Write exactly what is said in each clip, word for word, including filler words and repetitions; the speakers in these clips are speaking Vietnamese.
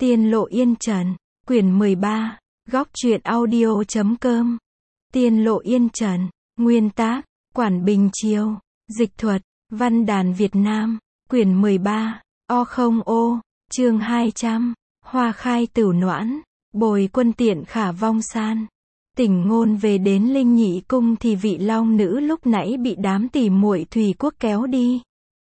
Tiên lộ yên trần, quyển mười ba, góc truyện audio chấm com. Tiên lộ yên trần, nguyên tác, Quản Bình Chiêu, dịch thuật, Văn đàn Việt Nam, quyển mười ba, O không ô, chương hai trăm, hoa khai tửu noãn, bồi quân tiện khả vong san. Tỉnh ngôn về đến Linh Nhị cung thì vị long nữ lúc nãy bị đám tỉ muội Thủy Quốc kéo đi.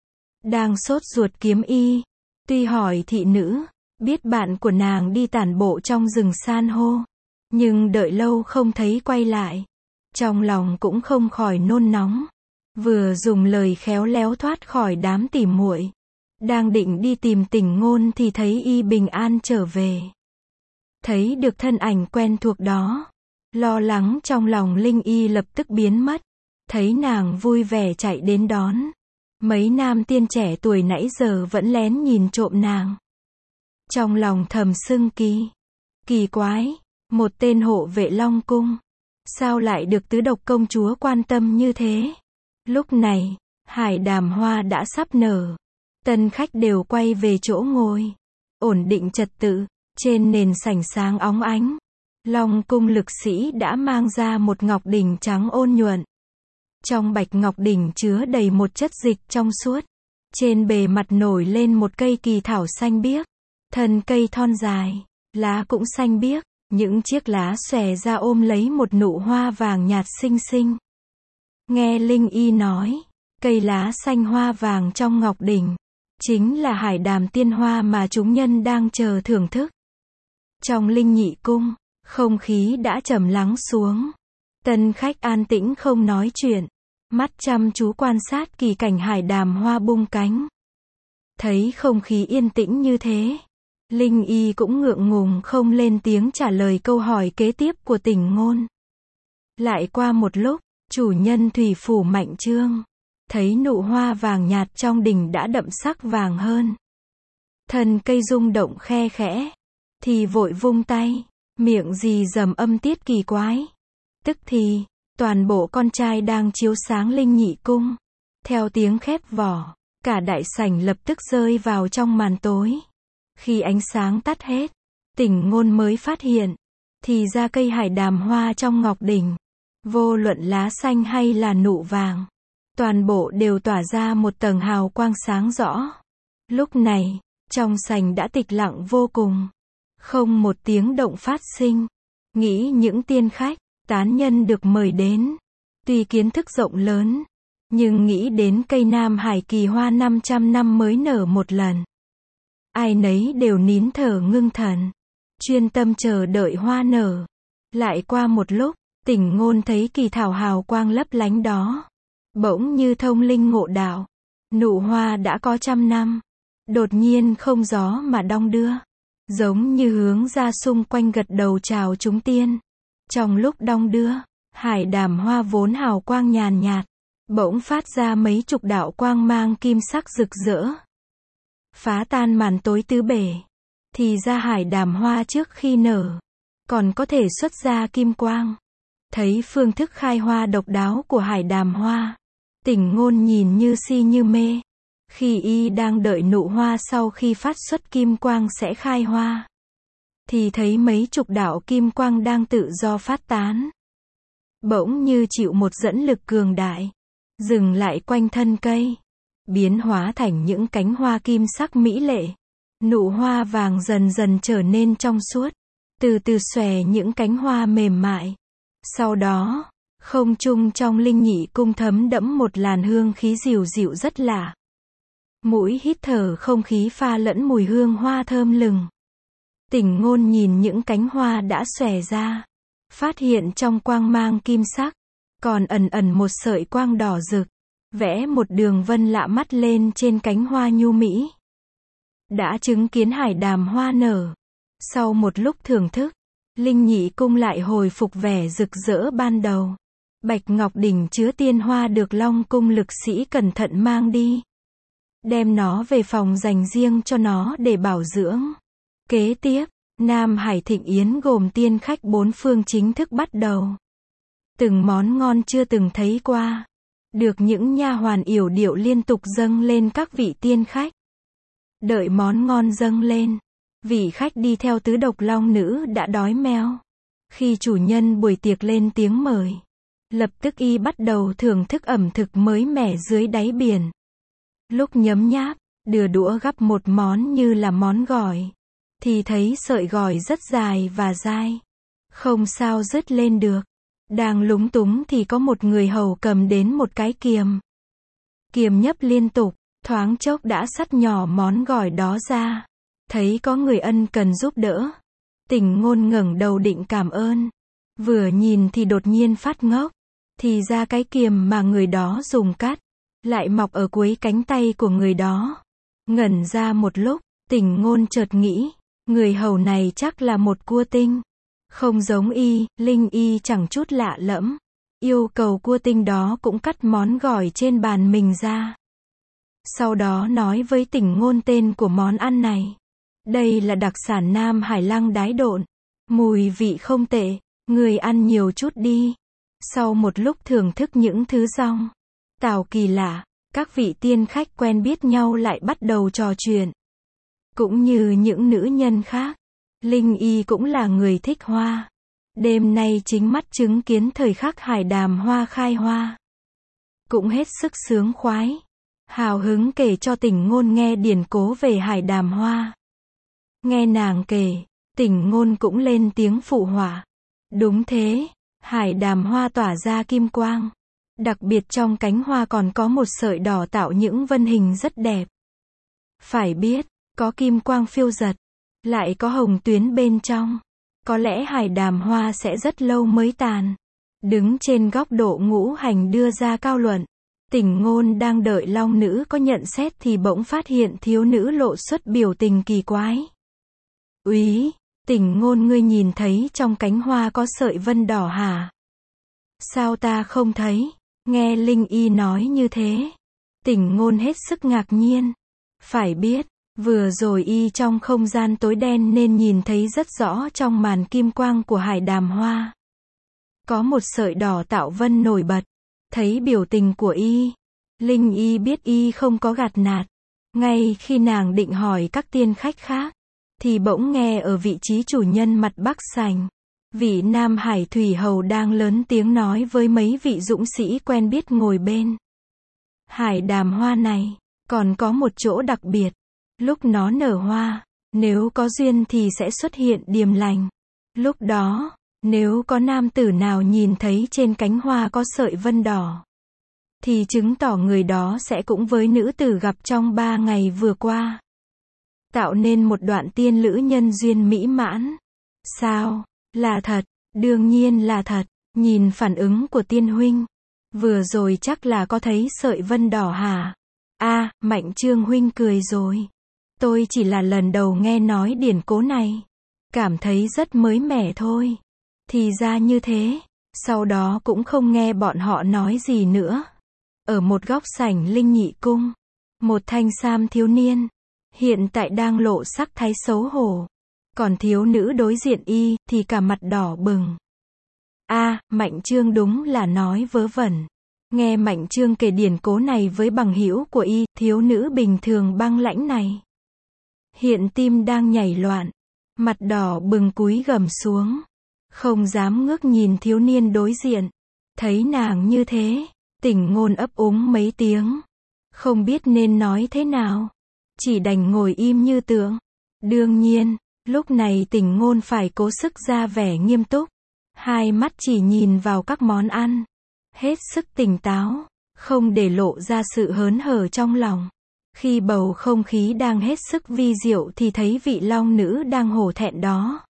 Đang sốt ruột kiếm y, tuy hỏi thị nữ, biết bạn của nàng đi tản bộ trong rừng san hô, nhưng đợi lâu không thấy quay lại, trong lòng cũng không khỏi nôn nóng. Vừa dùng lời khéo léo thoát khỏi đám tỉ muội, đang định đi tìm Tỉnh ngôn thì thấy y bình an trở về. Thấy được thân ảnh quen thuộc đó, lo lắng trong lòng Linh y lập tức biến mất. Thấy nàng vui vẻ chạy đến đón. Mấy nam tiên trẻ tuổi nãy giờ vẫn lén nhìn trộm nàng. Trong lòng thầm xưng kỳ. Kỳ quái, một tên hộ vệ Long cung, sao lại được tứ độc công chúa quan tâm như thế? Lúc này, hải đàm hoa đã sắp nở. Tân khách đều quay về chỗ ngồi. Ổn định trật tự, trên nền sảnh sáng óng ánh. Long cung lực sĩ đã mang ra một ngọc đỉnh trắng ôn nhuận. Trong bạch ngọc đỉnh chứa đầy một chất dịch trong suốt. Trên bề mặt nổi lên một cây kỳ thảo xanh biếc. Thân cây thon dài, lá cũng xanh biếc, những chiếc lá xòe ra ôm lấy một nụ hoa vàng nhạt xinh xinh. Nghe Linh y nói, cây lá xanh hoa vàng trong ngọc đỉnh, chính là hải đàm tiên hoa mà chúng nhân đang chờ thưởng thức. Trong Linh Nhị cung, không khí đã trầm lắng xuống. Tân khách an tĩnh không nói chuyện, mắt chăm chú quan sát kỳ cảnh hải đàm hoa bung cánh. Thấy không khí yên tĩnh như thế, Linh y cũng ngượng ngùng không lên tiếng trả lời câu hỏi kế tiếp của Tỉnh ngôn. Lại qua một lúc, chủ nhân thủy phủ Mạnh Trương thấy nụ hoa vàng nhạt trong đỉnh đã đậm sắc vàng hơn. Thân cây rung động khe khẽ, thì vội vung tay, miệng gì dầm âm tiết kỳ quái. Tức thì, toàn bộ con trai đang chiếu sáng Linh Nhị cung. Theo tiếng khép vỏ, cả đại sảnh lập tức rơi vào trong màn tối. Khi ánh sáng tắt hết, Tỉnh ngôn mới phát hiện, thì ra cây hải đàm hoa trong ngọc đỉnh, vô luận lá xanh hay là nụ vàng, toàn bộ đều tỏa ra một tầng hào quang sáng rõ. Lúc này, trong sảnh đã tịch lặng vô cùng. Không một tiếng động phát sinh. Nghĩ những tiên khách, tán nhân được mời đến, tuy kiến thức rộng lớn, nhưng nghĩ đến cây Nam Hải kỳ hoa năm trăm năm mới nở một lần. Ai nấy đều nín thở ngưng thần, chuyên tâm chờ đợi hoa nở. Lại qua một lúc, Tỉnh ngôn thấy kỳ thảo hào quang lấp lánh đó, bỗng như thông linh ngộ đạo. Nụ hoa đã có trăm năm, đột nhiên không gió mà đong đưa, giống như hướng ra xung quanh gật đầu chào chúng tiên. Trong lúc đong đưa, hải đàm hoa vốn hào quang nhàn nhạt, bỗng phát ra mấy chục đạo quang mang kim sắc rực rỡ, phá tan màn tối tứ bể. Thì ra hải đàm hoa trước khi nở, còn có thể xuất ra kim quang. Thấy phương thức khai hoa độc đáo của hải đàm hoa, Tỉnh ngôn nhìn như si như mê. Khi y đang đợi nụ hoa sau khi phát xuất kim quang sẽ khai hoa, thì thấy mấy chục đạo kim quang đang tự do phát tán. Bỗng như chịu một dẫn lực cường đại, dừng lại quanh thân cây, biến hóa thành những cánh hoa kim sắc mỹ lệ. Nụ hoa vàng dần dần trở nên trong suốt, từ từ xòe những cánh hoa mềm mại. Sau đó, không trung trong Linh Nhị cung thấm đẫm một làn hương khí dịu dịu rất lạ. Mũi hít thở không khí pha lẫn mùi hương hoa thơm lừng. Tỉnh ngôn nhìn những cánh hoa đã xòe ra, phát hiện trong quang mang kim sắc, còn ẩn ẩn một sợi quang đỏ rực, vẽ một đường vân lạ mắt lên trên cánh hoa nhu mỹ. Đã chứng kiến hải đàm hoa nở. Sau một lúc thưởng thức, Linh Nhị cung lại hồi phục vẻ rực rỡ ban đầu. Bạch ngọc đỉnh chứa tiên hoa được Long cung lực sĩ cẩn thận mang đi, đem nó về phòng dành riêng cho nó để bảo dưỡng. Kế tiếp, Nam Hải thịnh yến gồm tiên khách bốn phương chính thức bắt đầu. Từng món ngon chưa từng thấy qua, được những nha hoàn yểu điệu liên tục dâng lên các vị tiên khách. Đợi món ngon dâng lên, Vị khách đi theo tứ độc long nữ đã đói meo. Khi chủ nhân buổi tiệc lên tiếng mời, lập tức y bắt đầu thưởng thức ẩm thực mới mẻ dưới đáy biển. Lúc nhấm nháp, đưa đũa gắp một món như là món gỏi, thì thấy sợi gỏi rất dài và dai, không sao dứt lên được. Đang lúng túng thì có một người hầu cầm đến một cái kiềm. Kiềm nhấp liên tục, thoáng chốc đã xắt nhỏ món gỏi đó ra. Thấy có người ân cần giúp đỡ, Tỉnh Ngôn ngẩng đầu định cảm ơn. Vừa nhìn thì đột nhiên phát ngốc. Thì ra cái kiềm mà người đó dùng cắt, lại mọc ở cuối cánh tay của người đó. Ngẩn ra một lúc, Tỉnh Ngôn chợt nghĩ, người hầu này chắc là một cua tinh. Không giống y, Linh y chẳng chút lạ lẫm. Yêu cầu cua tinh đó cũng cắt món gỏi trên bàn mình ra. Sau đó nói với Tỉnh Ngôn tên của món ăn này. Đây là đặc sản Nam Hải Lăng đái độn. Mùi vị không tệ, người ăn nhiều chút đi. Sau một lúc thưởng thức những thứ rong tảo kỳ lạ, các vị tiên khách quen biết nhau lại bắt đầu trò chuyện. Cũng như những nữ nhân khác, Linh y cũng là người thích hoa. Đêm nay chính mắt chứng kiến thời khắc hải đàm hoa khai hoa, cũng hết sức sướng khoái, hào hứng kể cho Tỉnh Ngôn nghe điển cố về hải đàm hoa. Nghe nàng kể, Tỉnh Ngôn cũng lên tiếng phụ họa. Đúng thế, hải đàm hoa tỏa ra kim quang. Đặc biệt trong cánh hoa còn có một sợi đỏ tạo những vân hình rất đẹp. Phải biết, có kim quang phiêu giật, lại có hồng tuyến bên trong. Có lẽ hải đàm hoa sẽ rất lâu mới tàn. Đứng trên góc độ ngũ hành đưa ra cao luận. Tỉnh Ngôn đang đợi long nữ có nhận xét thì bỗng phát hiện thiếu nữ lộ xuất biểu tình kỳ quái. Úy, Tỉnh Ngôn, ngươi nhìn thấy trong cánh hoa có sợi vân đỏ hả? Sao ta không thấy? Nghe Linh y nói như thế, Tỉnh Ngôn hết sức ngạc nhiên. Phải biết, vừa rồi y trong không gian tối đen nên nhìn thấy rất rõ trong màn kim quang của hải đàm hoa. Có một sợi đỏ tạo vân nổi bật. Thấy biểu tình của y, Linh y biết y không có gạt nạt. Ngay khi nàng định hỏi các tiên khách khác, thì bỗng nghe ở vị trí chủ nhân mặt bắc sảnh, vị Nam Hải Thủy Hầu đang lớn tiếng nói với mấy vị dũng sĩ quen biết ngồi bên. Hải đàm hoa này, còn có một chỗ đặc biệt. Lúc nó nở hoa, nếu có duyên thì sẽ xuất hiện điềm lành. Lúc đó, nếu có nam tử nào nhìn thấy trên cánh hoa có sợi vân đỏ, thì chứng tỏ người đó sẽ cũng với nữ tử gặp trong ba ngày vừa qua. Tạo nên một đoạn tiên lữ nhân duyên mỹ mãn. Sao? Là thật, đương nhiên là thật. Nhìn phản ứng của tiên huynh, vừa rồi chắc là có thấy sợi vân đỏ hả? A, à, Mạnh Trương huynh cười rồi. Tôi chỉ là lần đầu nghe nói điển cố này, cảm thấy rất mới mẻ thôi. Thì ra như thế. Sau đó cũng không nghe bọn họ nói gì nữa. Ở một góc sảnh Linh Nhị cung, một thanh sam thiếu niên, hiện tại đang lộ sắc thái xấu hổ. Còn thiếu nữ đối diện y, thì cả mặt đỏ bừng. A, à, Mạnh Trương đúng là nói vớ vẩn. Nghe Mạnh Trương kể điển cố này với bằng hữu của y, thiếu nữ bình thường băng lãnh này hiện tim đang nhảy loạn, mặt đỏ bừng cúi gằm xuống, không dám ngước nhìn thiếu niên đối diện. Thấy nàng như thế, Tỉnh Ngôn ấp úng mấy tiếng, không biết nên nói thế nào, chỉ đành ngồi im như tượng. Đương nhiên, lúc này Tỉnh Ngôn phải cố sức ra vẻ nghiêm túc, hai mắt chỉ nhìn vào các món ăn, hết sức tỉnh táo, không để lộ ra sự hớn hở trong lòng. Khi bầu không khí đang hết sức vi diệu thì thấy vị long nữ đang hổ thẹn đó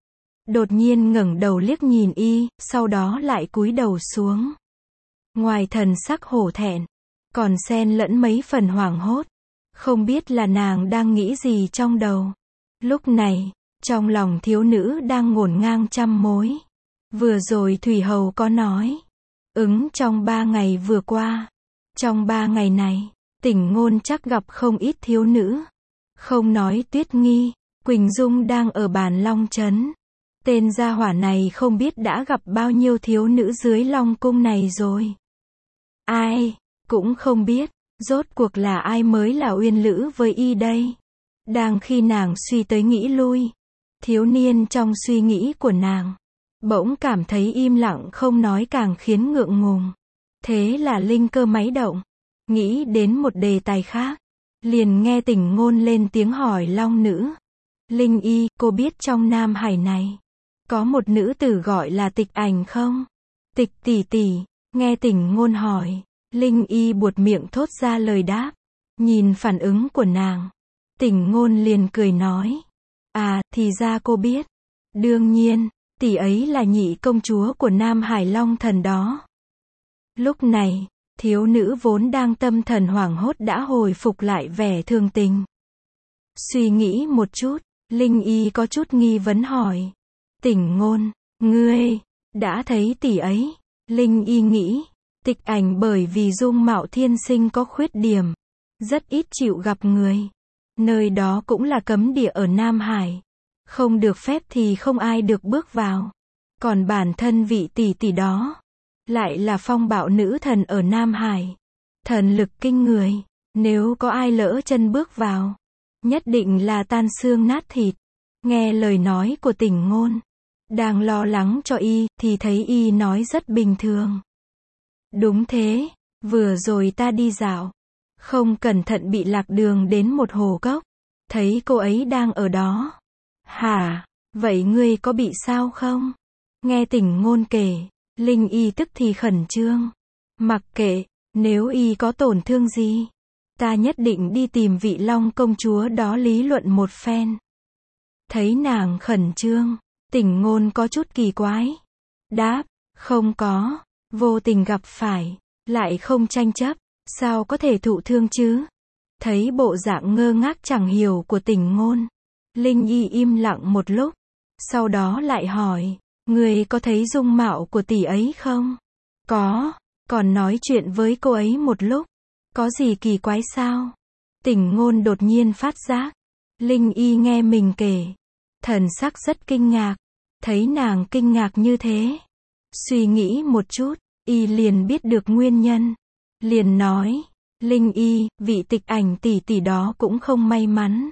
đột nhiên ngẩng đầu liếc nhìn y, sau đó lại cúi đầu xuống. Ngoài thần sắc hổ thẹn, còn xen lẫn mấy phần hoảng hốt, không biết là nàng đang nghĩ gì trong đầu. Lúc này, trong lòng thiếu nữ đang ngổn ngang trăm mối. Vừa rồi Thủy Hầu có nói, ứng trong ba ngày vừa qua. Trong ba ngày này, Tỉnh Ngôn chắc gặp không ít thiếu nữ. Không nói Tuyết Nghi, Quỳnh Dung đang ở bàn Long Trấn. Tên gia hỏa này không biết đã gặp bao nhiêu thiếu nữ dưới Long Cung này rồi. Ai, cũng không biết, rốt cuộc là ai mới là uyên lữ với y đây. Đang khi nàng suy tới nghĩ lui, thiếu niên trong suy nghĩ của nàng bỗng cảm thấy im lặng không nói càng khiến ngượng ngùng. Thế là linh cơ máy động, nghĩ đến một đề tài khác, liền nghe Tỉnh Ngôn lên tiếng hỏi long nữ. Linh y, cô biết trong Nam Hải này có một nữ tử gọi là Tịch Ảnh không? Tịch tỷ tỷ, nghe Tỉnh Ngôn hỏi, Linh y buột miệng thốt ra lời đáp. Nhìn phản ứng của nàng, Tỉnh Ngôn liền cười nói, à, thì ra cô biết. Đương nhiên, tỷ ấy là nhị công chúa của Nam Hải Long Thần đó. Lúc này, thiếu nữ vốn đang tâm thần hoảng hốt đã hồi phục lại vẻ thường tình. Suy nghĩ một chút, Linh y có chút nghi vấn hỏi, Tỉnh Ngôn, ngươi đã thấy tỷ ấy? Linh y nghĩ, Tịch Ảnh bởi vì dung mạo thiên sinh có khuyết điểm, rất ít chịu gặp người. Nơi đó cũng là cấm địa ở Nam Hải, không được phép thì không ai được bước vào. Còn bản thân vị tỷ tỷ đó lại là phong bạo nữ thần ở Nam Hải, thần lực kinh người, nếu có ai lỡ chân bước vào, nhất định là tan xương nát thịt. Nghe lời nói của Tỉnh Ngôn, đang lo lắng cho y, thì thấy y nói rất bình thường. Đúng thế, vừa rồi ta đi dạo, không cẩn thận bị lạc đường đến một hồ cốc, thấy cô ấy đang ở đó. Hả, vậy ngươi có bị sao không? Nghe Tỉnh Ngôn kể, Linh y tức thì khẩn trương. Mặc kệ, nếu y có tổn thương gì, ta nhất định đi tìm vị Long công chúa đó lý luận một phen. Thấy nàng khẩn trương, Tỉnh Ngôn có chút kỳ quái. Đáp, không có, vô tình gặp phải, lại không tranh chấp, sao có thể thụ thương chứ? Thấy bộ dạng ngơ ngác chẳng hiểu của Tỉnh Ngôn, Linh y im lặng một lúc, sau đó lại hỏi, ngươi có thấy dung mạo của tỷ ấy không? Có, còn nói chuyện với cô ấy một lúc, có gì kỳ quái sao? Tỉnh Ngôn đột nhiên phát giác, Linh y nghe mình kể, thần sắc rất kinh ngạc. Thấy nàng kinh ngạc như thế, suy nghĩ một chút, y liền biết được nguyên nhân. Liền nói, Linh y, vị Tịch Ảnh tỷ tỷ đó cũng không may mắn.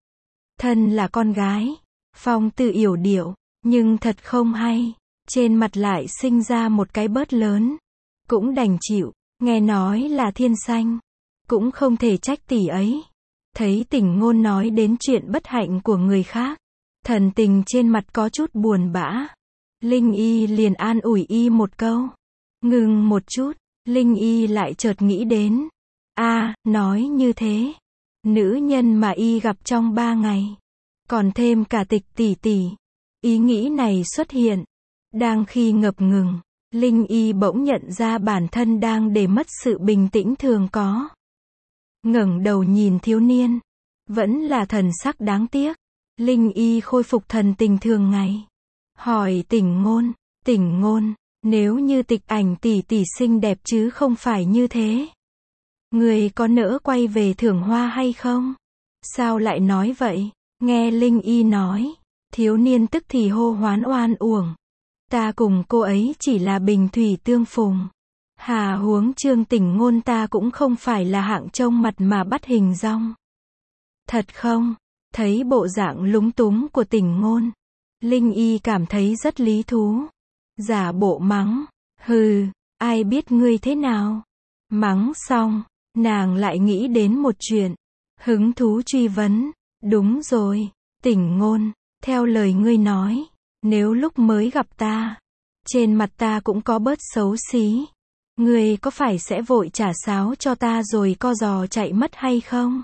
Thân là con gái, phong tư yểu điệu, nhưng thật không hay, trên mặt lại sinh ra một cái bớt lớn. Cũng đành chịu, nghe nói là thiên sanh, cũng không thể trách tỷ ấy. Thấy Tỉnh Ngôn nói đến chuyện bất hạnh của người khác, thần tình trên mặt có chút buồn bã. Linh y liền an ủi y một câu. Ngừng một chút, Linh y lại chợt nghĩ đến. a à, nói như thế, nữ nhân mà y gặp trong ba ngày, còn thêm cả Tịch tỷ tỷ. Ý nghĩ này xuất hiện. Đang khi ngập ngừng, Linh y bỗng nhận ra bản thân đang để mất sự bình tĩnh thường có. Ngẩng đầu nhìn thiếu niên, vẫn là thần sắc đáng tiếc. Linh y khôi phục thần tình thường ngày, hỏi Tỉnh Ngôn, Tỉnh Ngôn, nếu như Tịch Ảnh tỷ tỷ xinh đẹp chứ không phải như thế, người có nỡ quay về thưởng hoa hay không? Sao lại nói vậy? Nghe Linh y nói, thiếu niên tức thì hô hoán oan uổng. Ta cùng cô ấy chỉ là bình thủy tương phùng. Hà huống Trương Tỉnh Ngôn ta cũng không phải là hạng trông mặt mà bắt hình dong. Thật không? Thấy bộ dạng lúng túng của Tỉnh Ngôn, Linh y cảm thấy rất lý thú. Giả bộ mắng, hừ, ai biết ngươi thế nào? Mắng xong, nàng lại nghĩ đến một chuyện, hứng thú truy vấn, đúng rồi, Tỉnh Ngôn, theo lời ngươi nói, nếu lúc mới gặp ta, trên mặt ta cũng có bớt xấu xí, ngươi có phải sẽ vội trả sáo cho ta rồi co giò chạy mất hay không?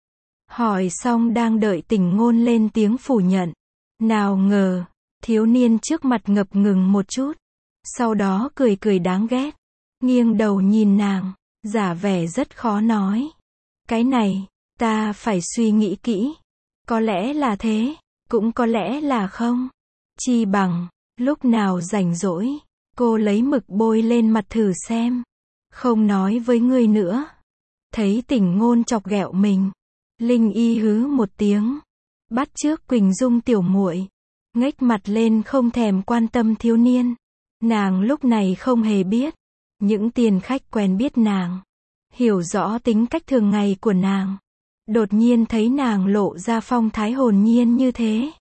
Hỏi xong đang đợi Tỉnh Ngôn lên tiếng phủ nhận. Nào ngờ, thiếu niên trước mặt ngập ngừng một chút, sau đó cười cười đáng ghét, nghiêng đầu nhìn nàng, giả vẻ rất khó nói. Cái này, ta phải suy nghĩ kỹ. Có lẽ là thế, cũng có lẽ là không. Chi bằng, lúc nào rảnh rỗi, cô lấy mực bôi lên mặt thử xem. Không nói với ngươi nữa. Thấy Tỉnh Ngôn chọc ghẹo mình, Linh y hứ một tiếng, bắt chước Quỳnh Dung tiểu muội, ngếch mặt lên không thèm quan tâm thiếu niên. Nàng lúc này không hề biết, những tiền khách quen biết nàng, hiểu rõ tính cách thường ngày của nàng, Đột nhiên thấy nàng lộ ra phong thái hồn nhiên như thế.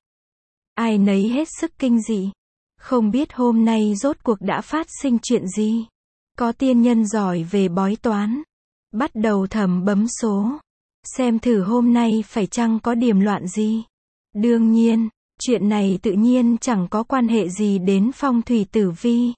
Ai nấy hết sức kinh dị. Không biết hôm nay rốt cuộc đã phát sinh chuyện gì. Có tiên nhân giỏi về bói toán. Bắt đầu thầm bấm số. Xem thử hôm nay phải chăng có điềm loạn gì. Đương nhiên, chuyện này tự nhiên chẳng có quan hệ gì đến phong thủy tử vi.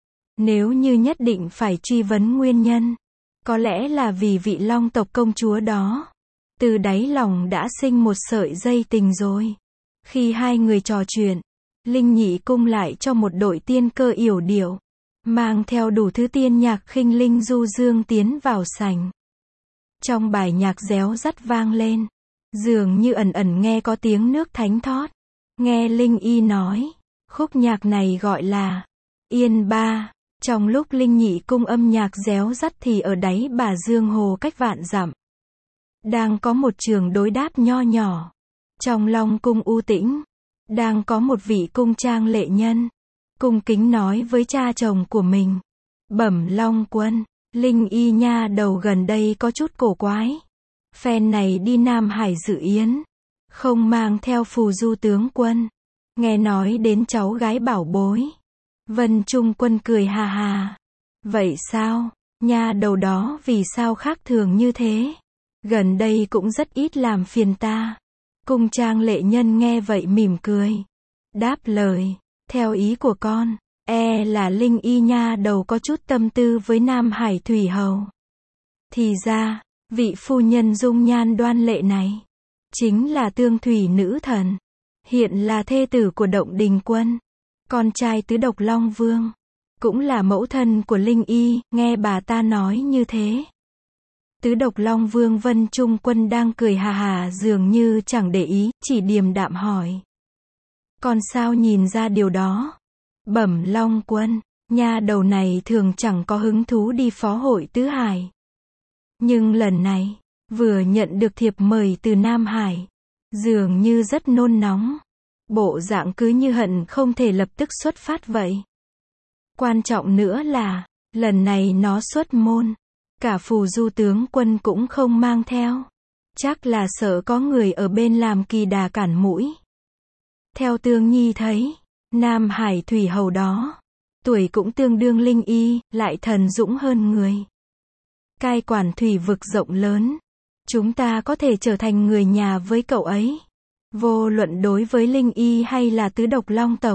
Nếu như nhất định phải truy vấn nguyên nhân, có lẽ là vì vị Long tộc công chúa đó, từ đáy lòng đã sinh một sợi dây tình rồi. Khi hai người trò chuyện, Linh Nhị cung lại cho một đội tiên cơ yểu điệu, mang theo đủ thứ tiên nhạc khinh linh du dương tiến vào sảnh. Trong bài nhạc réo rắt vang lên, dường như ẩn ẩn nghe có tiếng nước thánh thót. Nghe Linh Y nói, khúc nhạc này gọi là Yên Ba. Trong lúc Linh Nhị cung âm nhạc réo rắt thì ở đáy Bà Dương Hồ cách vạn dặm, đang có một trường đối đáp nho nhỏ. Trong Long cung u tĩnh, đang có một vị cung trang lệ nhân, cung kính nói với cha chồng của mình. Bẩm Long quân, Linh Y nha đầu gần đây có chút cổ quái. Phen này đi Nam Hải dự yến, không mang theo phù du tướng quân. Nghe nói đến cháu gái bảo bối. Vân Trung Quân cười hà hà. Vậy sao, nha đầu đó vì sao khác thường như thế? Gần đây cũng rất ít làm phiền ta. Cung trang lệ nhân nghe vậy mỉm cười. Đáp lời, theo ý của con, e là Linh Y nha đầu có chút tâm tư với Nam Hải Thủy Hầu. Thì ra, vị phu nhân dung nhan đoan lệ này, chính là Tương Thủy Nữ Thần. Hiện là thê tử của Động Đình Quân, con trai tứ độc Long Vương, cũng là mẫu thân của Linh Y. Nghe bà ta nói như thế, tứ độc Long Vương Vân Trung Quân đang cười hà hà dường như chẳng để ý, chỉ điềm đạm hỏi. Con sao nhìn ra điều đó? Bẩm Long quân, nha đầu này thường chẳng có hứng thú đi phó hội tứ hải. Nhưng lần này, vừa nhận được thiệp mời từ Nam Hải, dường như rất nôn nóng. Bộ dạng cứ như hận không thể lập tức xuất phát vậy. Quan trọng nữa là, lần này nó xuất môn, cả phù du tướng quân cũng không mang theo. Chắc là sợ có người ở bên làm kỳ đà cản mũi. Theo Tương Nhi thấy, Nam Hải Thủy Hầu đó, tuổi cũng tương đương Linh Y, lại thần dũng hơn người. Cai quản thủy vực rộng lớn, chúng ta có thể trở thành người nhà với cậu ấy. Vô luận đối với Linh Y hay là tứ độc Long tộc,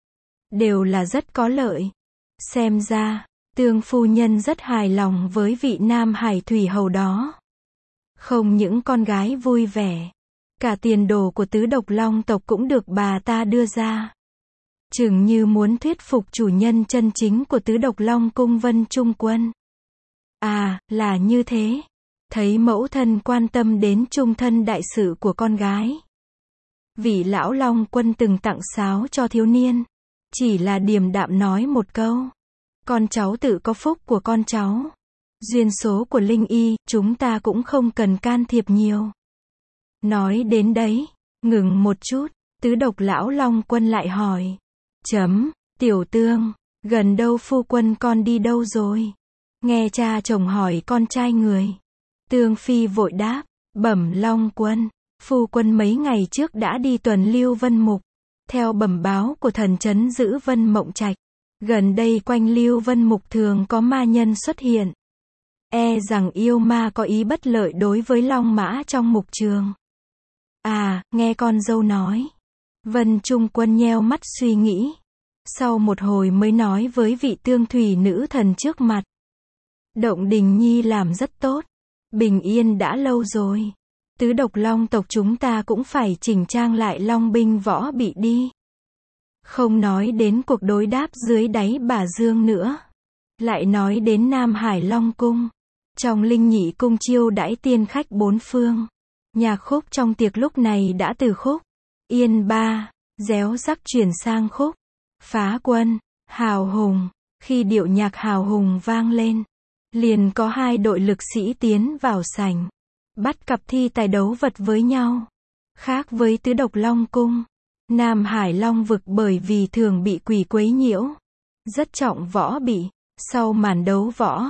đều là rất có lợi. Xem ra, Tương phu nhân rất hài lòng với vị Nam Hải Thủy Hầu đó. Không những con gái vui vẻ, cả tiền đồ của tứ độc Long tộc cũng được bà ta đưa ra. Chừng như muốn thuyết phục chủ nhân chân chính của tứ độc Long cung Vân Trung Quân. À, là như thế. Thấy mẫu thân quan tâm đến trung thân đại sự của con gái. Vị lão Long quân từng tặng sáo cho thiếu niên, chỉ là điềm đạm nói một câu. Con cháu tự có phúc của con cháu. Duyên số của Linh Y, chúng ta cũng không cần can thiệp nhiều. Nói đến đấy, ngừng một chút, tứ độc lão Long quân lại hỏi. Chấm, tiểu Tương, gần đâu phu quân con đi đâu rồi? Nghe cha chồng hỏi con trai người. Tương Phi vội đáp, bẩm Long quân, phu quân mấy ngày trước đã đi tuần lưu Vân Mục. Theo bẩm báo của thần trấn giữ Vân Mộng Trạch, gần đây quanh lưu Vân Mục thường có ma nhân xuất hiện. E rằng yêu ma có ý bất lợi đối với Long Mã trong mục trường. À, nghe con dâu nói. Vân Trung Quân nheo mắt suy nghĩ. Sau một hồi mới nói với vị Tương Thủy Nữ Thần trước mặt. Động Đình Nhi làm rất tốt. Bình yên đã lâu rồi. Tứ độc Long tộc chúng ta cũng phải chỉnh trang lại Long binh võ bị đi. Không nói đến cuộc đối đáp dưới đáy Bà Dương nữa. Lại nói đến Nam Hải Long cung. Trong Linh Nhị cung chiêu đãi tiên khách bốn phương. Nhạc khúc trong tiệc lúc này đã từ khúc Yên Ba, réo rắc chuyển sang khúc Phá Quân, Hào Hùng. Khi điệu nhạc hào hùng vang lên, liền có hai đội lực sĩ tiến vào sảnh, bắt cặp thi tài đấu vật với nhau. Khác với tứ độc Long cung, Nam Hải Long vực bởi vì thường bị quỷ quấy nhiễu, rất trọng võ bị. Sau màn đấu võ,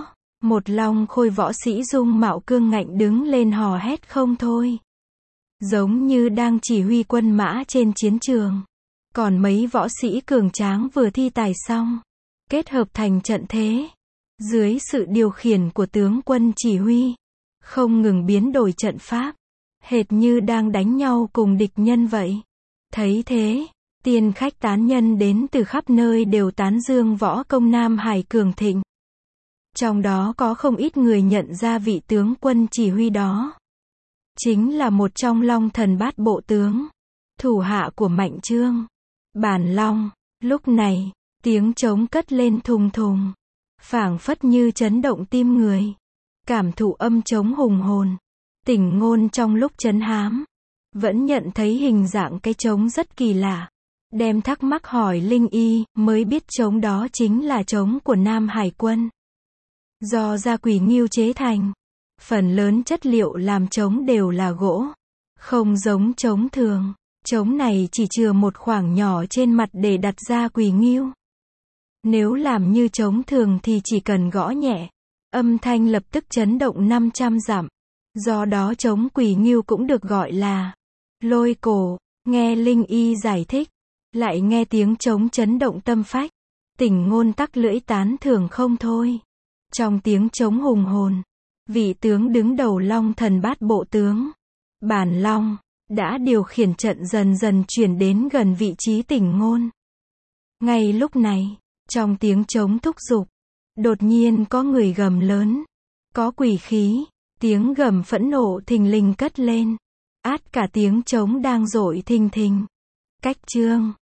Một long khôi võ sĩ dung mạo cương ngạnh đứng lên hò hét không thôi. Giống như đang chỉ huy quân mã trên chiến trường. Còn mấy võ sĩ cường tráng vừa thi tài xong, kết hợp thành trận thế. Dưới sự điều khiển của tướng quân chỉ huy, không ngừng biến đổi trận pháp, hệt như đang đánh nhau cùng địch nhân vậy. Thấy thế, tiên khách tán nhân đến từ khắp nơi đều tán dương võ công Nam Hải cường thịnh. Trong đó có không ít người nhận ra vị tướng quân chỉ huy đó chính là một trong Long Thần Bát Bộ tướng, thủ hạ của Mạnh Trương, Bản Long. Lúc này, tiếng trống cất lên thùng thùng, phảng phất như chấn động tim người. Cảm thụ âm trống hùng hồn, Tỉnh Ngôn trong lúc trấn hám, vẫn nhận thấy hình dạng cái trống rất kỳ lạ. Đem thắc mắc hỏi Linh Y, mới biết trống đó chính là trống của Nam Hải quân. Do da quỷ ngưu chế thành, phần lớn chất liệu làm trống đều là gỗ. Không giống trống thường, trống này chỉ chừa một khoảng nhỏ trên mặt để đặt da quỷ ngưu. Nếu làm như trống thường thì chỉ cần gõ nhẹ, âm thanh lập tức chấn động năm trăm dặm. Do đó trống quỷ ngưu cũng được gọi là lôi cổ. Nghe Linh Y giải thích, lại nghe tiếng trống chấn động tâm phách. Tỉnh Ngôn tắc lưỡi tán thưởng không thôi. Trong tiếng trống hùng hồn, vị tướng đứng đầu Long Thần Bát Bộ tướng, Bản Long, đã điều khiển trận dần dần chuyển đến gần vị trí Tỉnh Ngôn. Ngay lúc này, trong tiếng trống thúc giục, đột nhiên có người gầm lớn, có quỷ khí. Tiếng gầm phẫn nộ thình lình cất lên, át cả tiếng trống đang dội thình thình. Cách Trương,